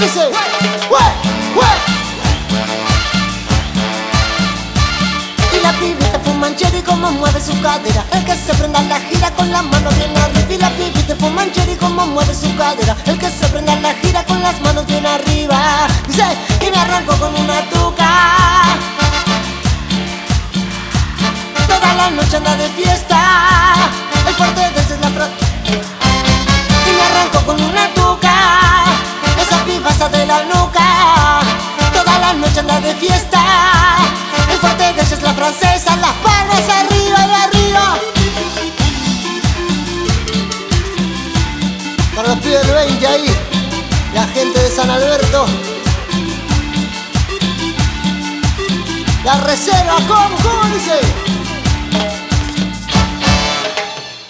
Dice, y la pibita fuma cherry como mueve su cadera. El que se prenda la gira con las manos bien arriba. Y la pibita fuma cherry como mueve su cadera. El que se prenda la gira con las manos bien arriba. Dice, y me arranco con una tuca. Toda la noche anda de fiesta. El fuerte de ese es la frase. Y me arranco con una tuca. Esa pibasa de la nuca. Toda la noche anda de fiesta. El fuerte de ella es la francesa. Las palmas arriba y arriba. Para los pibes del 20 ahí, la gente de San Alberto. La reserva, ¿cómo dice?